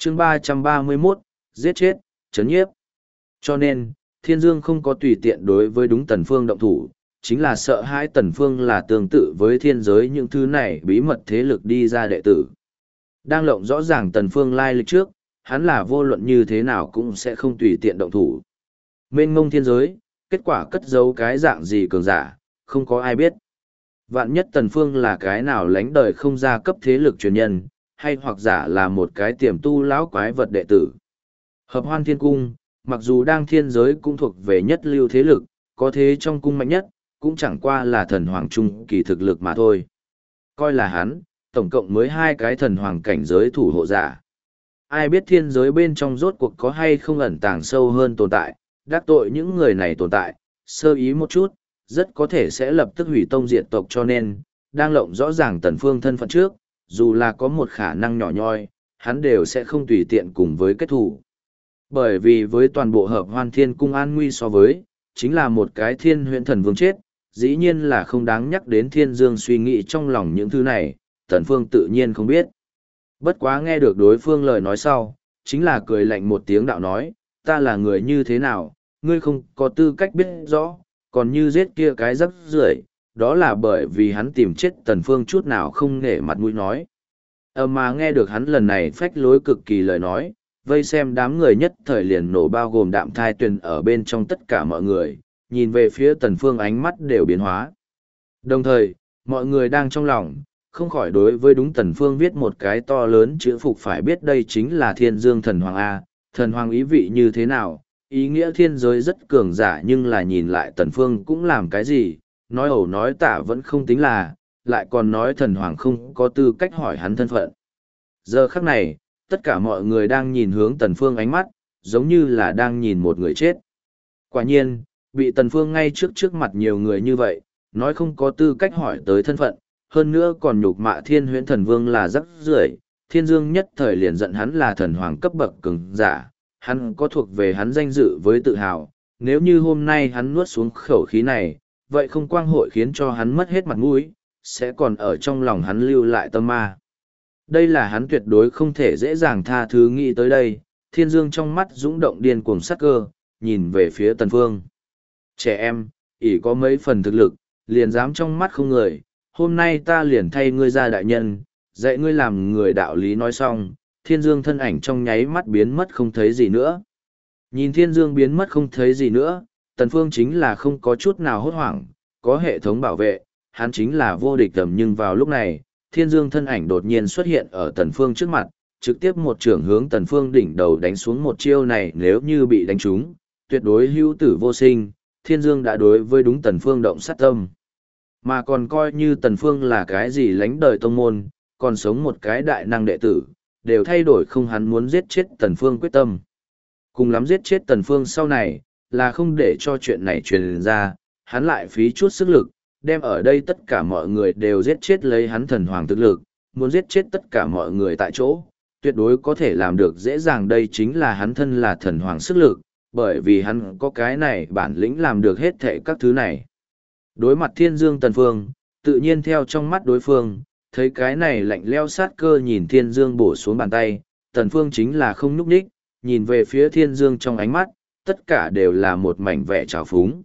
chương 331, giết chết, chấn nhiếp. Cho nên, Thiên Dương không có tùy tiện đối với đúng Tần Phương động thủ, chính là sợ hãi Tần Phương là tương tự với thiên giới những thứ này bí mật thế lực đi ra đệ tử. Đang lộng rõ ràng Tần Phương lai lịch trước, hắn là vô luận như thế nào cũng sẽ không tùy tiện động thủ. Mênh mông thiên giới, kết quả cất giấu cái dạng gì cường giả, không có ai biết. Vạn nhất Tần Phương là cái nào lánh đời không ra cấp thế lực truyền nhân, hay hoặc giả là một cái tiềm tu lão quái vật đệ tử. Hợp Hoan Thiên Cung, mặc dù đang thiên giới cũng thuộc về nhất lưu thế lực, có thế trong cung mạnh nhất, cũng chẳng qua là thần hoàng trung kỳ thực lực mà thôi. Coi là hắn, tổng cộng mới 2 cái thần hoàng cảnh giới thủ hộ giả. Ai biết thiên giới bên trong rốt cuộc có hay không ẩn tàng sâu hơn tồn tại, đắc tội những người này tồn tại, sơ ý một chút, rất có thể sẽ lập tức hủy tông diệt tộc, cho nên, đang lộng rõ ràng Tần Phương thân phận trước, dù là có một khả năng nhỏ nhoi, hắn đều sẽ không tùy tiện cùng với kết thủ. Bởi vì với toàn bộ Hợp Hoan Thiên Cung an nguy so với, chính là một cái thiên huyễn thần vương chết, dĩ nhiên là không đáng nhắc đến Thiên Dương suy nghĩ trong lòng những thứ này, Tần Phương tự nhiên không biết. Bất quá nghe được đối phương lời nói sau, chính là cười lạnh một tiếng đạo nói, ta là người như thế nào, ngươi không có tư cách biết rõ, còn như giết kia cái rắc rưởi, đó là bởi vì hắn tìm chết Tần Phương chút nào không nể mặt mũi nói. Mà nghe được hắn lần này phách lối cực kỳ lời nói, vây xem đám người nhất thời liền nổ, bao gồm Đạm Thai Tuyền ở bên trong tất cả mọi người, nhìn về phía Tần Phương ánh mắt đều biến hóa. Đồng thời, mọi người đang trong lòng, không khỏi đối với đúng Tần Phương viết một cái to lớn chữ phục, phải biết đây chính là Thiên Dương Thần Hoàng A, Thần Hoàng ý vị như thế nào, ý nghĩa thiên giới rất cường giả, nhưng là nhìn lại Tần Phương cũng làm cái gì, nói ẩu nói tả vẫn không tính là, lại còn nói Thần Hoàng không có tư cách hỏi hắn thân phận. Giờ khắc này, tất cả mọi người đang nhìn hướng Tần Phương ánh mắt, giống như là đang nhìn một người chết. Quả nhiên, bị Tần Phương ngay trước mặt nhiều người như vậy, nói không có tư cách hỏi tới thân phận, hơn nữa còn nhục mạ Thiên Huyễn Thần Vương là rắc rưởi, Thiên Dương nhất thời liền giận hắn là thần hoàng cấp bậc cường giả, hắn có thuộc về hắn danh dự với tự hào, nếu như hôm nay hắn nuốt xuống khẩu khí này, vậy không quang hội khiến cho hắn mất hết mặt mũi, sẽ còn ở trong lòng hắn lưu lại tâm ma. Đây là hắn tuyệt đối không thể dễ dàng tha thứ nghĩ tới đây, Thiên Dương trong mắt dũng động điên cuồng sát cơ, nhìn về phía Tần Phương. Trẻ em, ỷ có mấy phần thực lực, liền dám trong mắt không người, hôm nay ta liền thay ngươi ra đại nhân, dạy ngươi làm người đạo lý. Nói xong, Thiên Dương thân ảnh trong nháy mắt biến mất không thấy gì nữa. Nhìn Thiên Dương biến mất không thấy gì nữa, Tần Phương chính là không có chút nào hốt hoảng, có hệ thống bảo vệ, hắn chính là vô địch tầm. Nhưng vào lúc này, Thiên Dương thân ảnh đột nhiên xuất hiện ở Tần Phương trước mặt, trực tiếp một chưởng hướng Tần Phương đỉnh đầu đánh xuống. Một chiêu này nếu như bị đánh trúng, tuyệt đối hữu tử vô sinh. Thiên Dương đã đối với đúng Tần Phương động sát tâm. Mà còn coi như Tần Phương là cái gì lánh đời tông môn, còn sống một cái đại năng đệ tử, đều thay đổi không hắn muốn giết chết Tần Phương quyết tâm. Cùng lắm giết chết Tần Phương sau này, là không để cho chuyện này truyền ra, hắn lại phí chút sức lực, đem ở đây tất cả mọi người đều giết chết lấy hắn thần hoàng thực lực, muốn giết chết tất cả mọi người tại chỗ, tuyệt đối có thể làm được dễ dàng. Đây chính là hắn thân là thần hoàng sức lực, bởi vì hắn có cái này bản lĩnh làm được hết thảy các thứ này. Đối mặt Thiên Dương Tần Phương, tự nhiên theo trong mắt đối phương, thấy cái này lạnh lẽo sát cơ nhìn Thiên Dương bổ xuống bàn tay, Tần Phương chính là không nhúc nhích, nhìn về phía Thiên Dương trong ánh mắt, tất cả đều là một mảnh vẻ trào phúng.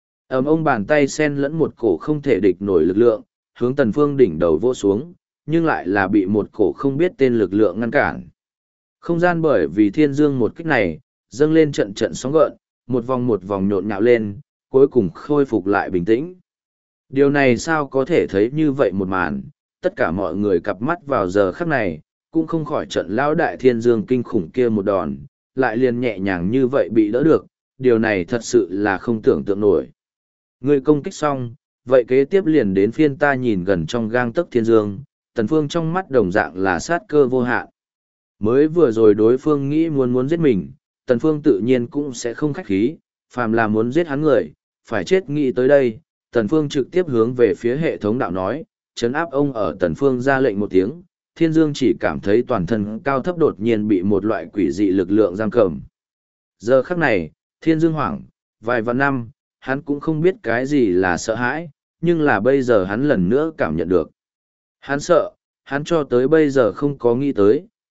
Ông bàn tay xen lẫn một cổ không thể địch nổi lực lượng, hướng Tần Phương đỉnh đầu vỗ xuống, nhưng lại là bị một cổ không biết tên lực lượng ngăn cản. Không gian bởi vì Thiên Dương một kích này, dâng lên trận trận sóng gợn, một vòng nhộn nhạo lên, cuối cùng khôi phục lại bình tĩnh. Điều này sao có thể thấy như vậy một màn, tất cả mọi người cặp mắt vào giờ khắc này, cũng không khỏi trận lão đại Thiên Dương kinh khủng kia một đòn, lại liền nhẹ nhàng như vậy bị đỡ được, điều này thật sự là không tưởng tượng nổi. Người công kích xong, vậy kế tiếp liền đến phiên ta. Nhìn gần trong gang tấc Thiên Dương, Tần Phương trong mắt đồng dạng là sát cơ vô hạn. Mới vừa rồi đối phương nghĩ muốn giết mình, Tần Phương tự nhiên cũng sẽ không khách khí, phàm là muốn giết hắn người, phải chết. Nghĩ tới đây, Tần Phương trực tiếp hướng về phía hệ thống đạo nói, trấn áp ông. Ở Tần Phương ra lệnh một tiếng, Thiên Dương chỉ cảm thấy toàn thân cao thấp đột nhiên bị một loại quỷ dị lực lượng giam cầm. Giờ khắc này, Thiên Dương hoảng, vài vạn năm, hắn cũng không biết cái gì là sợ hãi, nhưng là bây giờ hắn lần nữa cảm nhận được. Hắn sợ, hắn cho tới bây giờ không có nghĩ tới,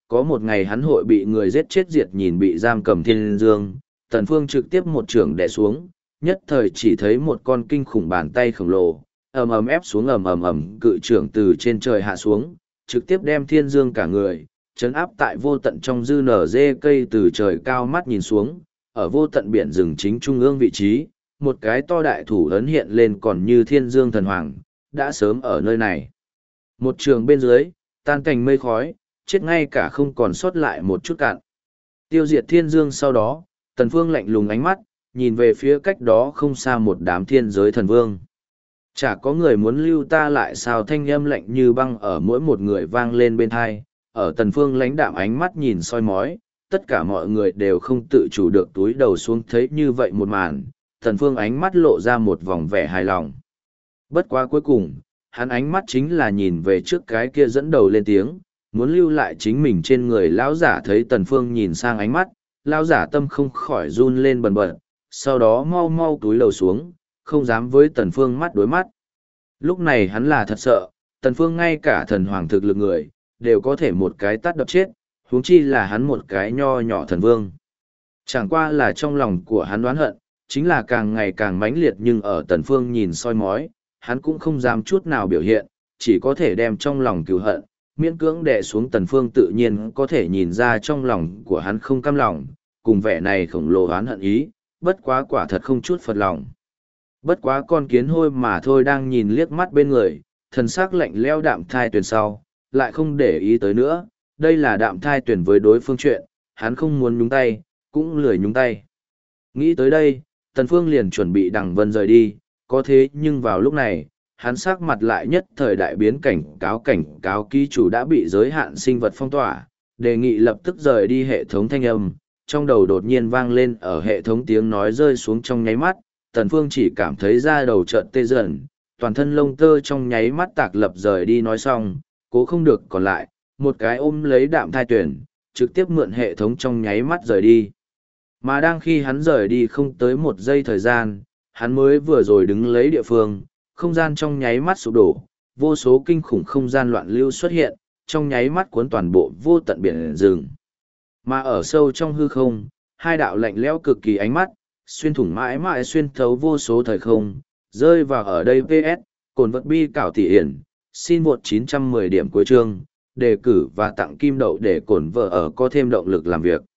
Có một ngày hắn hội bị người giết chết diệt nhìn bị giam cầm thiên dương, Tần Phương trực tiếp một trường đè xuống, nhất thời chỉ thấy một con kinh khủng bàn tay khổng lồ, ầm ầm ép xuống cự trưởng từ trên trời hạ xuống, trực tiếp đem thiên dương cả người, chấn áp tại vô tận trong dư nở dê cây từ trời cao mắt nhìn xuống, ở vô tận biển rừng chính trung ương vị trí, một cái to đại thủ ấn hiện lên còn như thiên dương thần hoàng, đã sớm ở nơi này. Một trường bên dưới, tan cảnh mây khói, chết ngay cả không còn sót lại một chút cạn. Tiêu diệt thiên dương sau đó, Tần Phương lạnh lùng ánh mắt, nhìn về phía cách đó không xa một đám thiên giới thần vương. Chả có người muốn lưu ta lại sao, thanh âm lạnh như băng ở mỗi một người vang lên bên tai, ở Tần Phương lãnh đạm ánh mắt nhìn soi mói, tất cả mọi người đều không tự chủ được túi đầu xuống thấy như vậy một màn, Tần Phương ánh mắt lộ ra một vòng vẻ hài lòng. Bất quá cuối cùng, hắn ánh mắt chính là nhìn về trước cái kia dẫn đầu lên tiếng, muốn lưu lại chính mình trên người. Lão giả thấy Tần Phương nhìn sang ánh mắt, lão giả tâm không khỏi run lên bần bật, sau đó mau mau túi lầu xuống, không dám với Tần Phương mắt đối mắt. Lúc này hắn là thật sợ, Tần Phương ngay cả thần hoàng thực lực người, đều có thể một cái tát đập chết, huống chi là hắn một cái nho nhỏ thần vương. Chẳng qua là trong lòng của hắn đoán hận, chính là càng ngày càng mãnh liệt, nhưng ở Tần Phương nhìn soi mói, hắn cũng không dám chút nào biểu hiện, chỉ có thể đem trong lòng cừu hận, miễn cưỡng đè xuống. Tần Phương tự nhiên có thể nhìn ra trong lòng của hắn không cam lòng, cùng vẻ này khổng lồ oán hận ý, bất quá quả thật không chút phật lòng. Bất quá con kiến hôi mà thôi, đang nhìn liếc mắt bên người, thần sắc lạnh lẽo Đạm Thai Tuyền sau, lại không để ý tới nữa, đây là Đạm Thai Tuyền với đối phương chuyện, hắn không muốn nhúng tay, cũng lười nhúng tay. Nghĩ tới đây, Tần Phương liền chuẩn bị đằng vân rời đi, có thế nhưng vào lúc này, hắn sắc mặt lại nhất thời đại biến, cảnh cáo ký chủ đã bị giới hạn sinh vật phong tỏa, đề nghị lập tức rời đi. Hệ thống thanh âm trong đầu đột nhiên vang lên, ở hệ thống tiếng nói rơi xuống trong nháy mắt, Tần Phương chỉ cảm thấy da đầu chợt tê dần, toàn thân lông tơ trong nháy mắt tạc lập. Rời đi nói xong, cố không được còn lại, một cái ôm lấy Đạm Thai Tuyền, trực tiếp mượn hệ thống trong nháy mắt rời đi. Mà đang khi hắn rời đi không tới một giây thời gian, hắn mới vừa rồi đứng lấy địa phương, không gian trong nháy mắt sụp đổ, vô số kinh khủng không gian loạn lưu xuất hiện, trong nháy mắt cuốn toàn bộ vô tận biển rừng. Mà ở sâu trong hư không, hai đạo lạnh lẽo cực kỳ ánh mắt, xuyên thủng mãi mãi xuyên thấu vô số thời không, rơi vào ở đây. PS, cồn vật bi cảo tỷ hiển, xin vượt 910 điểm cuối chương, đề cử và tặng kim đậu để cồn vợ ở có thêm động lực làm việc.